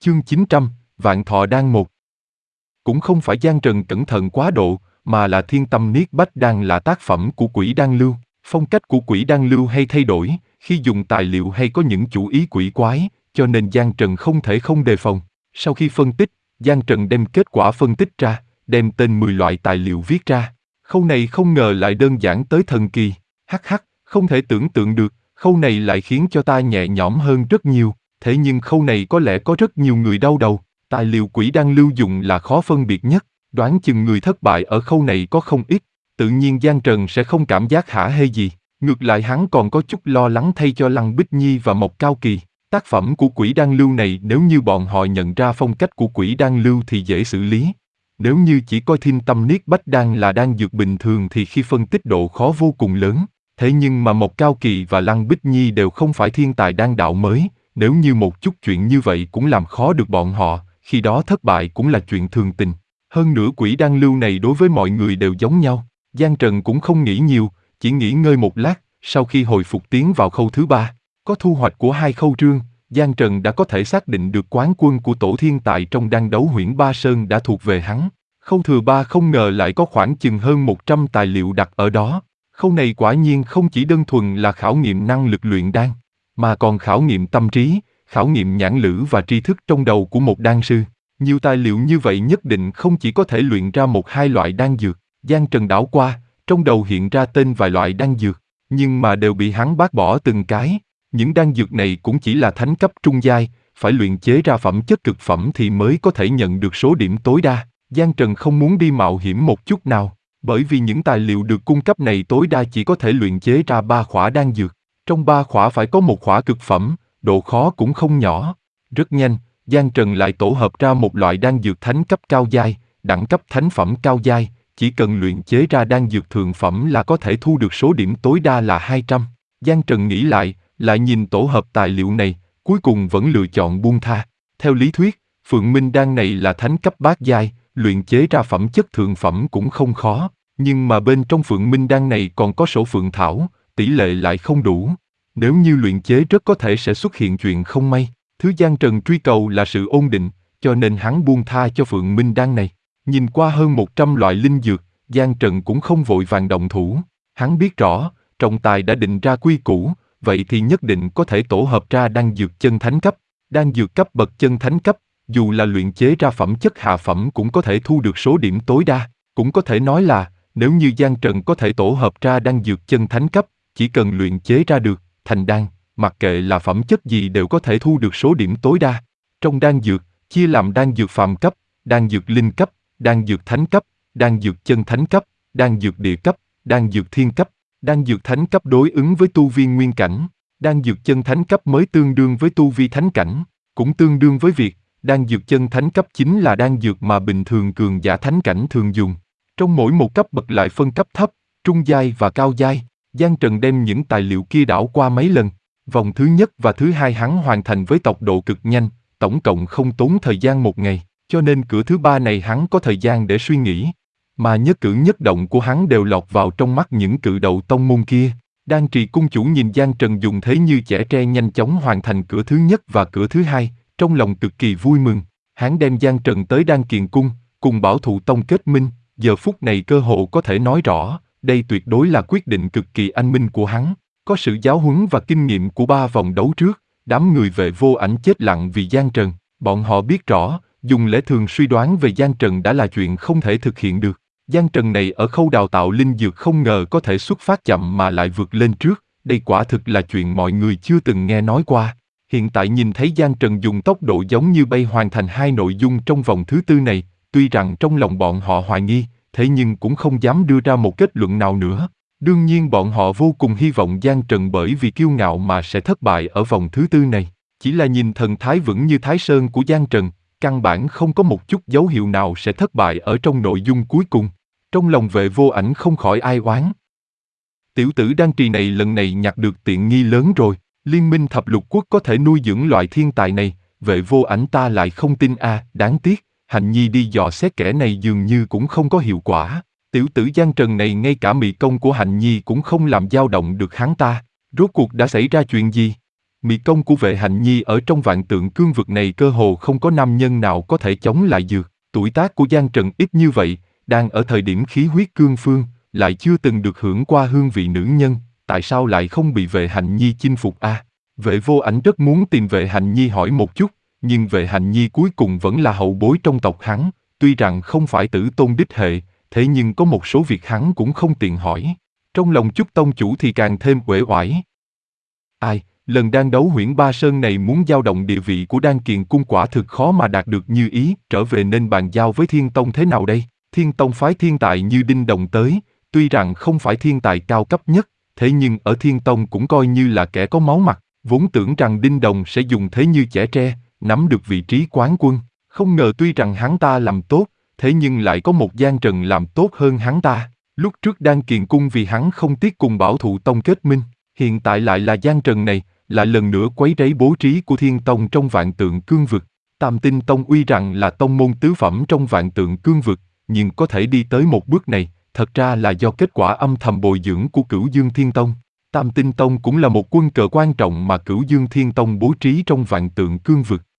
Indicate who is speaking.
Speaker 1: Chương 900, Vạn Thọ Đan 1. Cũng không phải Giang Trần cẩn thận quá độ, mà là Thiên Tâm Niết Bách Đan là tác phẩm của Quỷ Đan Lưu. Phong cách của Quỷ Đan Lưu hay thay đổi, khi dùng tài liệu hay có những chủ ý quỷ quái, cho nên Giang Trần không thể không đề phòng. Sau khi phân tích, Giang Trần đem kết quả phân tích ra, đem tên 10 loại tài liệu viết ra. Khâu này không ngờ lại đơn giản tới thần kỳ. Hắc hắc, không thể tưởng tượng được, khâu này lại khiến cho ta nhẹ nhõm hơn rất nhiều. Thế nhưng khâu này có lẽ có rất nhiều người đau đầu. Tài liệu Quỷ Đan Lưu dùng là khó phân biệt nhất, đoán chừng người thất bại ở khâu này có không ít. Tự nhiên Giang Trần sẽ không cảm giác hả hê gì, ngược lại hắn còn có chút lo lắng thay cho Lăng Bích Nhi và Mộc Cao Kỳ. Tác phẩm của Quỷ Đan Lưu này nếu như bọn họ nhận ra phong cách của Quỷ Đan Lưu thì dễ xử lý. Nếu như chỉ coi Thiên Tâm Niết Bách Đan là đan dược bình thường thì khi phân tích độ khó vô cùng lớn. Thế nhưng mà Mộc Cao Kỳ và Lăng Bích Nhi đều không phải thiên tài đan đạo mới, nếu như một chút chuyện như vậy cũng làm khó được bọn họ, khi đó thất bại cũng là chuyện thường tình. Hơn nữa Quỷ Đan Lưu này đối với mọi người đều giống nhau. Giang Trần cũng không nghĩ nhiều, chỉ nghỉ ngơi một lát, sau khi hồi phục tiến vào khâu thứ 3. Có thu hoạch của 2 khâu trương, Giang Trần đã có thể xác định được quán quân của tổ thiên tài trong đan đấu Huyễn Ba Sơn đã thuộc về hắn. Khâu thừa 3 không ngờ lại có khoảng chừng hơn 100 tài liệu đặt ở đó. Khâu này quả nhiên không chỉ đơn thuần là khảo nghiệm năng lực luyện đan, mà còn khảo nghiệm tâm trí, khảo nghiệm nhãn lữ và tri thức trong đầu của một đan sư. Nhiều tài liệu như vậy nhất định không chỉ có thể luyện ra 1-2 loại đan dược. Giang Trần đảo qua, trong đầu hiện ra tên vài loại đan dược, nhưng mà đều bị hắn bác bỏ từng cái. Những đan dược này cũng chỉ là thánh cấp trung giai, phải luyện chế ra phẩm chất cực phẩm thì mới có thể nhận được số điểm tối đa. Giang Trần không muốn đi mạo hiểm một chút nào, bởi vì những tài liệu được cung cấp này tối đa chỉ có thể luyện chế ra 3 khỏa đan dược. Trong 3 khỏa phải có 1 khỏa cực phẩm, độ khó cũng không nhỏ. Rất nhanh, Giang Trần lại tổ hợp ra một loại đan dược thánh cấp cao giai, đẳng cấp thánh phẩm cao giai, chỉ cần luyện chế ra đan dược thượng phẩm là có thể thu được số điểm tối đa là 200. Giang Trần nghĩ lại nhìn tổ hợp tài liệu này, cuối cùng vẫn lựa chọn buông tha. Theo lý thuyết, Phượng Minh đan này là thánh cấp bát giai, luyện chế ra phẩm chất thượng phẩm cũng không khó, nhưng mà bên trong Phượng Minh đan này còn có sổ Phượng Thảo, tỷ lệ lại không đủ. Nếu như luyện chế rất có thể sẽ xuất hiện chuyện không may. Thứ Giang Trần truy cầu là sự ổn định, cho nên hắn buông tha cho Phượng Minh đan này. Nhìn qua hơn 100 loại linh dược, Giang Trần cũng không vội vàng động thủ. Hắn biết rõ, trọng tài đã định ra quy củ, vậy thì nhất định có thể tổ hợp ra đan dược chân thánh cấp. Đan dược cấp bậc chân thánh cấp, dù là luyện chế ra phẩm chất hạ phẩm cũng có thể thu được số điểm tối đa. Cũng có thể nói là, nếu như Giang Trần có thể tổ hợp ra đan dược chân thánh cấp, chỉ cần luyện chế ra được, thành đan, mặc kệ là phẩm chất gì đều có thể thu được số điểm tối đa. Trong đan dược, chia làm đan dược phàm cấp, đan dược linh cấp, đan dược thánh cấp, đan dược chân thánh cấp, đan dược địa cấp, đan dược thiên cấp. Đan dược thánh cấp đối ứng với tu vi nguyên cảnh, đan dược chân thánh cấp mới tương đương với tu vi thánh cảnh, cũng tương đương với việc đan dược chân thánh cấp chính là đan dược mà bình thường cường giả thánh cảnh thường dùng. Trong mỗi một cấp bậc lại phân cấp thấp, trung giai và cao giai. Giang Trần đem những tài liệu kia đảo qua mấy lần. Vòng thứ nhất và thứ hai hắn hoàn thành với tốc độ cực nhanh, tổng cộng không tốn thời gian 1 ngày, cho nên cửa thứ 3 này hắn có thời gian để suy nghĩ. Mà nhất cử nhất động của hắn đều lọt vào trong mắt những cự đầu tông môn kia. Đan Trì cung chủ nhìn Giang Trần dùng thế như chẻ tre nhanh chóng hoàn thành cửa thứ nhất và cửa thứ hai, trong lòng cực kỳ vui mừng. Hắn đem Giang Trần tới Đan Kiền cung, cùng Bảo Thụ tông kết minh, giờ phút này cơ hồ có thể nói rõ, đây tuyệt đối là quyết định cực kỳ anh minh của hắn. Có sự giáo huấn và kinh nghiệm của 3 vòng đấu trước, đám người Vệ Vô Ảnh chết lặng vì Giang Trần. Bọn họ biết rõ, dùng lẽ thường suy đoán về Giang Trần đã là chuyện không thể thực hiện được. Giang Trần này ở khâu đào tạo linh dược không ngờ có thể xuất phát chậm mà lại vượt lên trước, đây quả thực là chuyện mọi người chưa từng nghe nói qua. Hiện tại nhìn thấy Giang Trần dùng tốc độ giống như bay hoàn thành 2 nội dung trong vòng thứ 4 này, tuy rằng trong lòng bọn họ hoài nghi, thế nhưng cũng không dám đưa ra một kết luận nào nữa. Đương nhiên bọn họ vô cùng hy vọng Giang Trần bởi vì kiêu ngạo mà sẽ thất bại ở vòng thứ 4 này. Chỉ là nhìn thần thái vững như Thái Sơn của Giang Trần, căn bản không có một chút dấu hiệu nào sẽ thất bại ở trong nội dung cuối cùng. Trong lòng Vệ Vô Ảnh không khỏi ai oán. Tiểu tử Đan Trì này lần này nhặt được tiện nghi lớn rồi, Liên minh thập lục quốc có thể nuôi dưỡng loại thiên tài này, Vệ Vô Ảnh ta lại không tin đáng tiếc, Hạnh Nhi đi dò xét kẻ này dường như cũng không có hiệu quả. Tiểu tử Giang Trần này ngay cả mị công của Hạnh Nhi cũng không làm dao động được hắn ta, rốt cuộc đã xảy ra chuyện gì? Mị công của Vệ Hạnh Nhi ở trong vạn tượng cương vực này cơ hồ không có nam nhân nào có thể chống lại được. Tuổi tác của Giang Trần ít như vậy, đang ở thời điểm khí huyết cương phương, lại chưa từng được hưởng qua hương vị nữ nhân, tại sao lại không bị Vệ Hạnh Nhi chinh phục a? Vệ Vô Ảnh rất muốn tìm Vệ Hạnh Nhi hỏi một chút, nhưng Vệ Hạnh Nhi cuối cùng vẫn là hậu bối trong tộc hắn, tuy rằng không phải tử tôn đích hệ, thế nhưng có một số việc hắn cũng không tiện hỏi. Trong lòng Chúc tông chủ thì càng thêm uể oải. Ai, lần đan đấu Huyễn Ba Sơn này muốn dao động địa vị của Đan Kiền Cung quả thực khó mà đạt được như ý, trở về nên bàn giao với Thiên Tông thế nào đây? Thiên Tông phái thiên tài như Đinh Đồng tới, tuy rằng không phải thiên tài cao cấp nhất, thế nhưng ở Thiên Tông cũng coi như là kẻ có máu mặt, vốn tưởng rằng Đinh Đồng sẽ dùng thế như chẻ tre, nắm được vị trí quán quân, không ngờ tuy rằng hắn ta làm tốt, thế nhưng lại có một Giang Trần làm tốt hơn hắn ta. Lúc trước Đan Kiền Cung vì hắn không tiếc cùng Bảo Thụ Tông kết minh, hiện tại lại là Giang Trần này, lại lần nữa quấy rầy bố trí của Thiên Tông trong vạn tượng cương vực. Tam Tinh Tông uy rằng là tông môn tứ phẩm trong vạn tượng cương vực, nhưng có thể đi tới một bước này, thật ra là do kết quả âm thầm bồi dưỡng của Cửu Dương Thiên Tông. Tam Tinh Tông cũng là một quân cờ quan trọng mà Cửu Dương Thiên Tông bố trí trong vạn tượng cương vực.